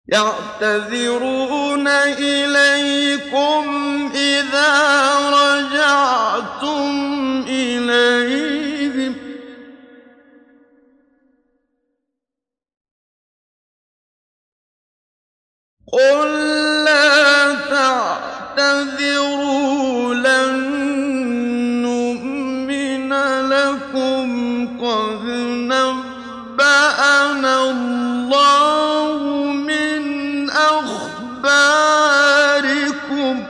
يعتذرون إليكم إذا رجعتم إليهم قل لا تعتذروا لن نؤمن لكم قد نبأنا الله من أخباركم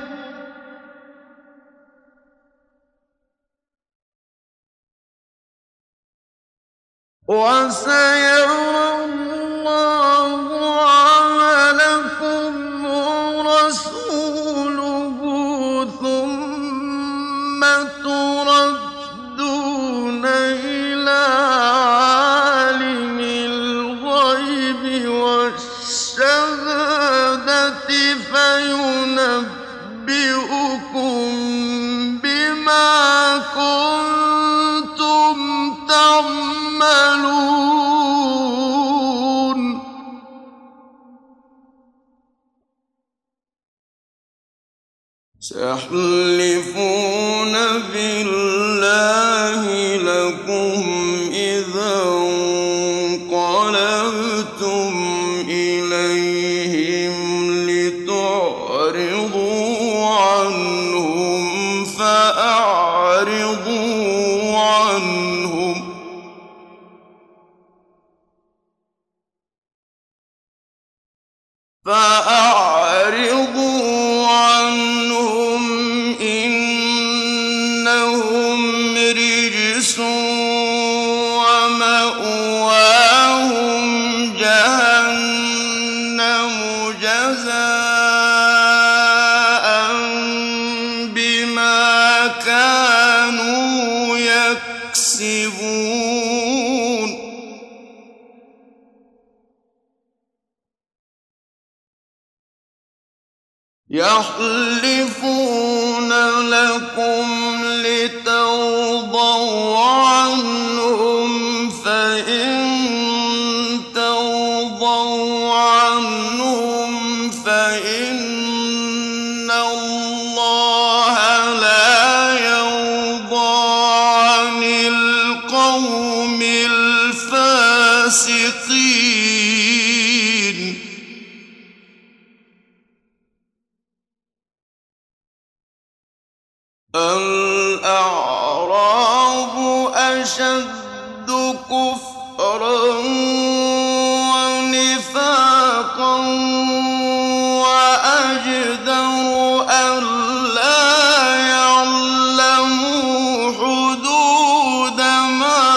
وسيرى الله عملكم ورسوله ثم تردون إلى عالم الغيب والشهادة فينبئكم بما كنتم تعملون سيحلفون بالله لكم إذا انقلبتم إليهم لتعرضوا عنهم فأعرضوا عنهم إنهم رجس ومأواهم جهنم جزاء بما كانوا يكسبون يحلفون لكم لترضوا عنهم فإن ترضوا عنهم فإن الله لا يرضى عن القوم الفاسقين الأعراب أشد كفرا ونفاقا وأجدر ألا يعلموا حدود ما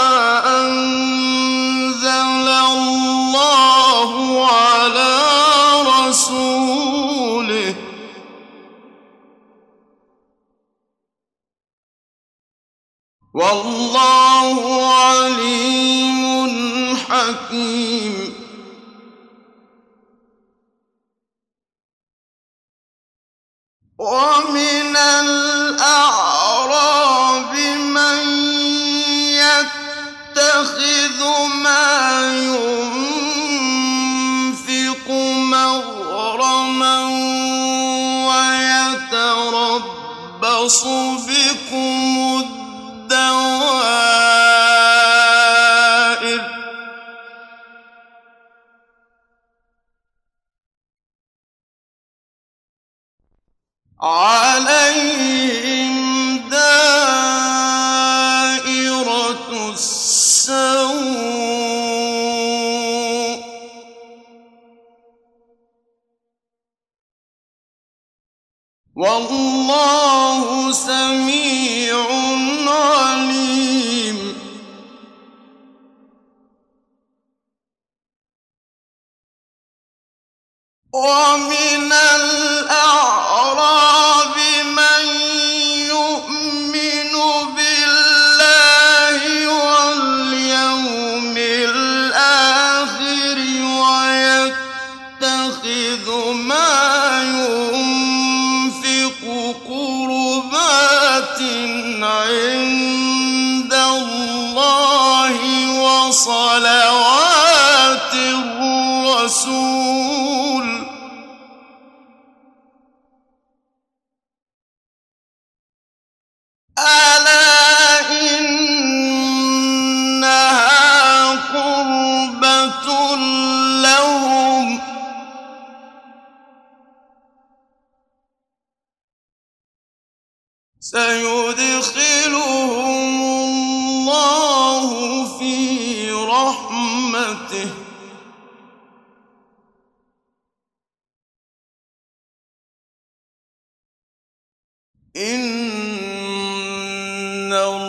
أنزل الله على رسوله والله عليم حكيم ومن الأعراب من يتخذ ما ينفق مغرما ويتربص بكم الدوائر عليهم دائرة السوء والله سميع عليم ومن الأعراب من يؤمن بالله واليوم الآخر ويتخذ ما ينفق قربات عند الله وصلوات الرسول ورحمته إن